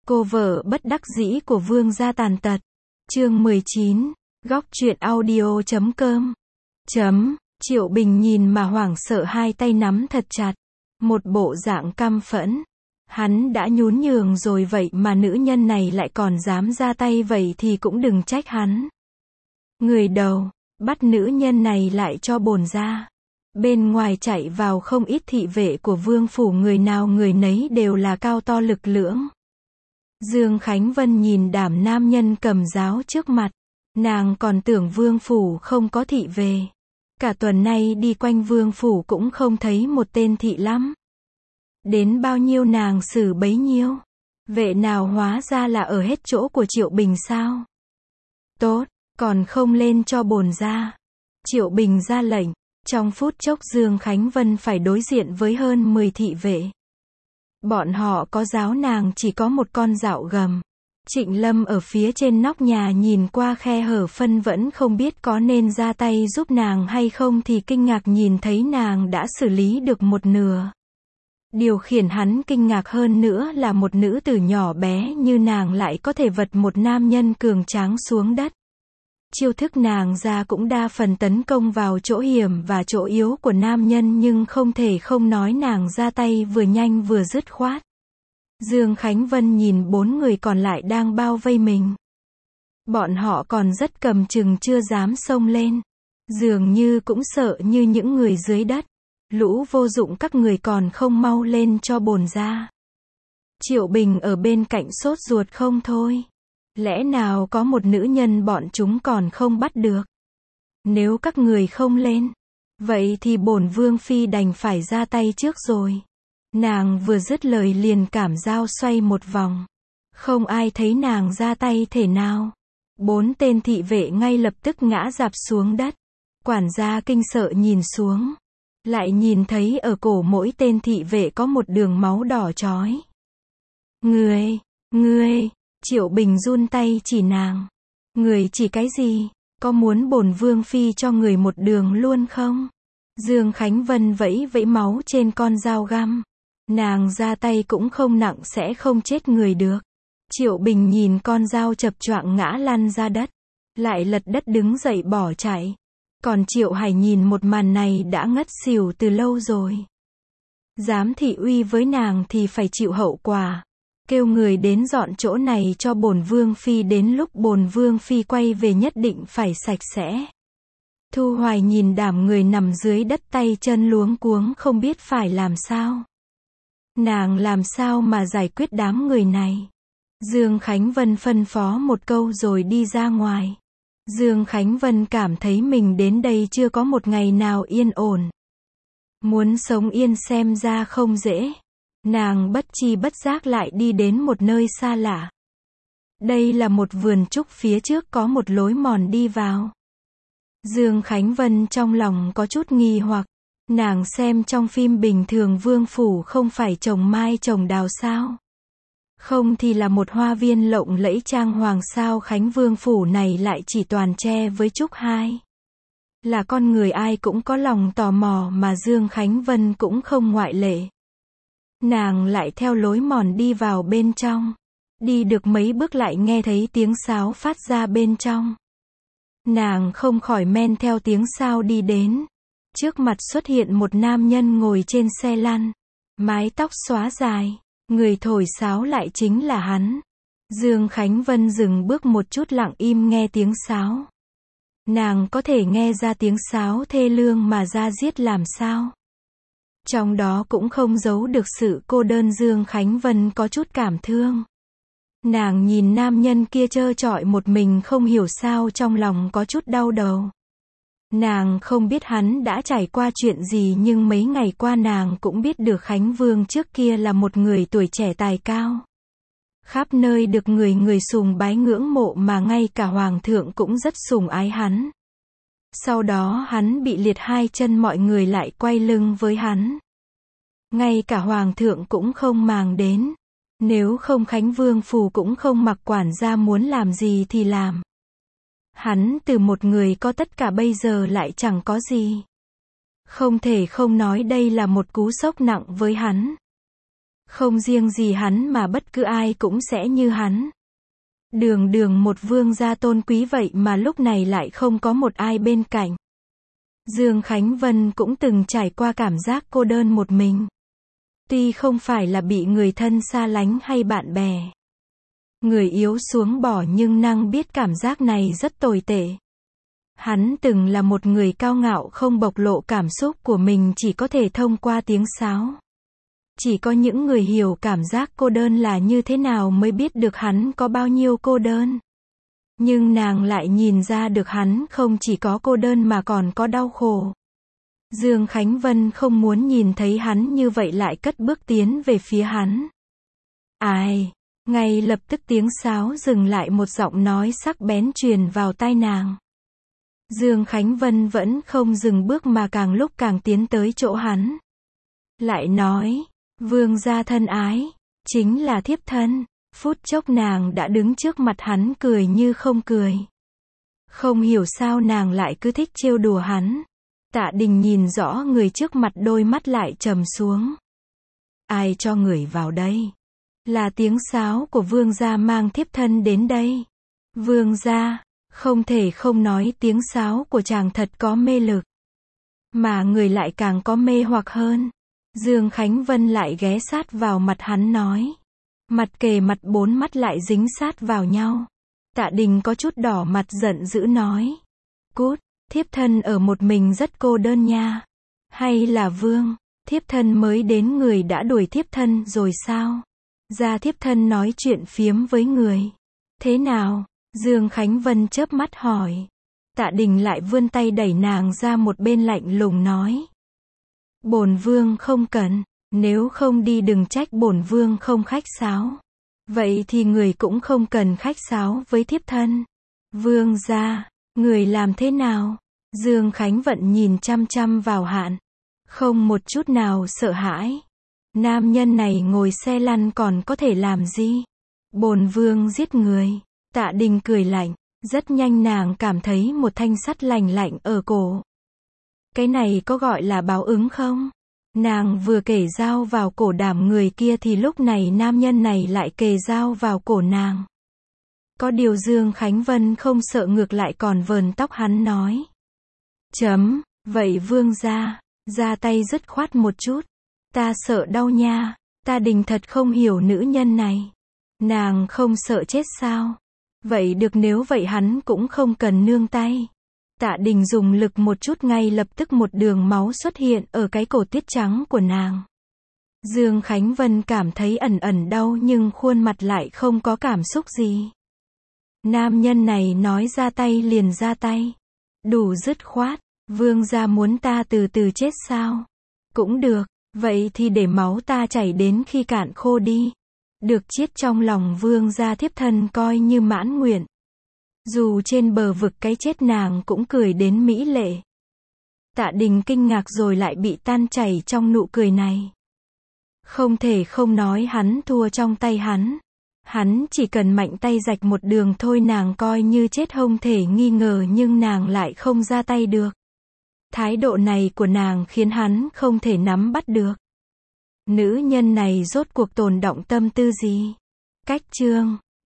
Cô vợ bất đắc dĩ của Vương gia tàn tật. Chương 19. Góc truyện audio.com. Triệu Bình nhìn mà hoảng sợ, hai tay nắm thật chặt. Một bộ dạng căm phẫn. Hắn đã nhún nhường rồi vậy mà nữ nhân này lại còn dám ra tay, vậy thì cũng đừng trách hắn. Người đầu, bắt nữ nhân này lại cho bổn ra. Bên ngoài chạy vào không ít thị vệ của vương phủ, người nào người nấy đều là cao to lực lưỡng. Dương Khánh Vân nhìn đảm nam nhân cầm giáo trước mặt. Nàng còn tưởng vương phủ không có thị vệ. Cả tuần nay đi quanh vương phủ cũng không thấy một tên thị lắm. Đến bao nhiêu nàng xử bấy nhiêu. Vệ nào hóa ra là ở hết chỗ của Triệu Bình sao? Tốt, còn không lên cho bổn ra. Triệu Bình ra lệnh. Trong phút chốc Dương Khánh Vân phải đối diện với hơn 10 thị vệ. Bọn họ có giáo nàng chỉ có một con dạo gầm. Trịnh Lâm ở phía trên nóc nhà nhìn qua khe hở phân vẫn không biết có nên ra tay giúp nàng hay không thì kinh ngạc nhìn thấy nàng đã xử lý được một nửa. Điều khiến hắn kinh ngạc hơn nữa là một nữ tử nhỏ bé như nàng lại có thể vật một nam nhân cường tráng xuống đất. Chiêu thức nàng ra cũng đa phần tấn công vào chỗ hiểm và chỗ yếu của nam nhân, nhưng không thể không nói nàng ra tay vừa nhanh vừa dứt khoát. Dương Khánh Vân nhìn 4 người còn lại đang bao vây mình. Bọn họ còn rất cầm chừng chưa dám xông lên. Dường như cũng sợ như những người dưới đất. Lũ vô dụng các người còn không mau lên cho bổn ra. Triệu Bình ở bên cạnh sốt ruột không thôi. Lẽ nào có một nữ nhân bọn chúng còn không bắt được? Nếu các người không lên, vậy thì bổn vương phi đành phải ra tay trước rồi. Nàng vừa dứt lời liền cảm dao xoay một vòng. Không ai thấy nàng ra tay thể nào. 4 tên thị vệ ngay lập tức ngã rạp xuống đất. Quản gia kinh sợ nhìn xuống. Lại nhìn thấy ở cổ mỗi tên thị vệ có một đường máu đỏ chói. Ngươi, Triệu Bình run tay chỉ nàng. Người chỉ cái gì? Có muốn bổn vương phi cho người một đường luôn không? Dương Khánh Vân vẫy vẫy máu trên con dao găm. Nàng ra tay cũng không nặng, sẽ không chết người được. Triệu Bình nhìn con dao chập choạng ngã lăn ra đất. Lại lật đất đứng dậy bỏ chạy. Còn Triệu Hải nhìn một màn này đã ngất xỉu từ lâu rồi. Dám thị uy với nàng thì phải chịu hậu quả. Kêu người đến dọn chỗ này cho bổn vương phi, đến lúc bổn vương phi quay về nhất định phải sạch sẽ. Thu Hoài nhìn đảm người nằm dưới đất tay chân luống cuống không biết phải làm sao. Nàng làm sao mà giải quyết đám người này? Dương Khánh Vân phân phó một câu rồi đi ra ngoài. Dương Khánh Vân cảm thấy mình đến đây chưa có một ngày nào yên ổn. Muốn sống yên xem ra không dễ. Nàng bất chi bất giác lại đi đến một nơi xa lạ. Đây là một vườn trúc, phía trước có một lối mòn đi vào. Dương Khánh Vân trong lòng có chút nghi hoặc. Nàng xem trong phim bình thường vương phủ không phải trồng mai trồng đào sao? Không thì là một hoa viên lộng lẫy trang hoàng sao Khánh vương phủ này lại chỉ toàn tre với trúc hai. Là con người ai cũng có lòng tò mò mà Dương Khánh Vân cũng không ngoại lệ. Nàng lại theo lối mòn đi vào bên trong. Đi được mấy bước lại nghe thấy tiếng sáo phát ra bên trong. Nàng không khỏi men theo tiếng sáo đi đến. Trước mặt xuất hiện một nam nhân ngồi trên xe lăn. Mái tóc xóa dài. Người thổi sáo lại chính là hắn. Dương Khánh Vân dừng bước một chút, lặng im nghe tiếng sáo. Nàng có thể nghe ra tiếng sáo thê lương mà da diết làm sao. Trong đó cũng không giấu được sự cô đơn. Dương Khánh Vân có chút cảm thương. Nàng nhìn nam nhân kia trơ trọi một mình không hiểu sao trong lòng có chút đau đầu. Nàng không biết hắn đã trải qua chuyện gì, nhưng mấy ngày qua nàng cũng biết được Khánh Vương trước kia là một người tuổi trẻ tài cao. Khắp nơi được người sùng bái ngưỡng mộ, mà ngay cả hoàng thượng cũng rất sùng ái hắn. Sau đó hắn bị liệt hai chân, mọi người lại quay lưng với hắn. Ngay cả hoàng thượng cũng không màng đến. Nếu không Khánh Vương phủ cũng không mặc quản gia muốn làm gì thì làm. Hắn từ một người có tất cả bây giờ lại chẳng có gì. Không thể không nói đây là một cú sốc nặng với hắn. Không riêng gì hắn mà bất cứ ai cũng sẽ như hắn. Đường đường một vương gia tôn quý vậy mà lúc này lại không có một ai bên cạnh. Dương Khánh Vân cũng từng trải qua cảm giác cô đơn một mình. Tuy không phải là bị người thân xa lánh hay bạn bè, người yếu xuống bỏ, nhưng nàng biết cảm giác này rất tồi tệ. Hắn từng là một người cao ngạo không bộc lộ cảm xúc của mình, chỉ có thể thông qua tiếng sáo. Chỉ có những người hiểu cảm giác cô đơn là như thế nào mới biết được hắn có bao nhiêu cô đơn. Nhưng nàng lại nhìn ra được hắn không chỉ có cô đơn mà còn có đau khổ. Dương Khánh Vân không muốn nhìn thấy hắn như vậy, lại cất bước tiến về phía hắn. Ai? Ngay lập tức tiếng sáo dừng lại, một giọng nói sắc bén truyền vào tai nàng. Dương Khánh Vân vẫn không dừng bước mà càng lúc càng tiến tới chỗ hắn. Lại nói, vương gia thân ái, chính là thiếp thân. Phút chốc nàng đã đứng trước mặt hắn cười như không cười. Không hiểu sao nàng lại cứ thích trêu đùa hắn. Tạ Đình nhìn rõ người trước mặt, đôi mắt lại trầm xuống. Ai cho người vào đây? Là tiếng sáo của vương gia mang thiếp thân đến đây. Vương gia, không thể không nói tiếng sáo của chàng thật có mê lực. Mà người lại càng có mê hoặc hơn. Dương Khánh Vân lại ghé sát vào mặt hắn nói. Mặt kề mặt, bốn mắt lại dính sát vào nhau. Tạ Đình có chút đỏ mặt, giận dữ nói. Cút, thiếp thân ở một mình rất cô đơn nha. Hay là vương, thiếp thân mới đến người đã đuổi thiếp thân rồi sao? Ra thiếp thân nói chuyện phiếm với người. Thế nào? Dương Khánh Vân chớp mắt hỏi. Tạ Đình lại vươn tay đẩy nàng ra một bên, lạnh lùng nói. Bổn vương không cần, nếu không đi đừng trách bổn vương không khách sáo. Vậy thì người cũng không cần khách sáo với thiếp thân. Vương gia, người làm thế nào? Dương Khánh Vận nhìn chăm chăm vào Hạn, không một chút nào sợ hãi. Nam nhân này ngồi xe lăn còn có thể làm gì? Bổn vương giết người. Tạ Đình cười lạnh, rất nhanh nàng cảm thấy một thanh sắt lạnh lạnh ở cổ. Cái này có gọi là báo ứng không? Nàng vừa kề dao vào cổ Đảm người kia thì lúc này nam nhân này lại kề dao vào cổ nàng. Có điều Dương Khánh Vân không sợ, ngược lại còn vờn tóc hắn nói. Vậy vương gia, ra tay dứt khoát một chút. Ta sợ đau nha. Tạ Đình thật không hiểu nữ nhân này. Nàng không sợ chết sao? Vậy được, nếu vậy hắn cũng không cần nương tay. Tạ Đình dùng lực một chút, ngay lập tức một đường máu xuất hiện ở cái cổ tiết trắng của nàng. Dương Khánh Vân cảm thấy ẩn ẩn đau nhưng khuôn mặt lại không có cảm xúc gì. Nam nhân này nói ra tay liền ra tay. Đủ dứt khoát. Vương gia muốn ta từ từ chết sao? Cũng được, vậy thì để máu ta chảy đến khi cạn khô đi. Được chiết trong lòng vương gia, thiếp thân coi như mãn nguyện. Dù trên bờ vực cái chết nàng cũng cười đến mỹ lệ. Tạ Đình kinh ngạc rồi lại bị tan chảy trong nụ cười này. Không thể không nói hắn thua trong tay hắn. Hắn chỉ cần mạnh tay rạch một đường thôi nàng coi như chết không thể nghi ngờ, nhưng nàng lại không ra tay được. Thái độ này của nàng khiến hắn không thể nắm bắt được. Nữ nhân này rốt cuộc tồn động tâm tư gì? Cách chương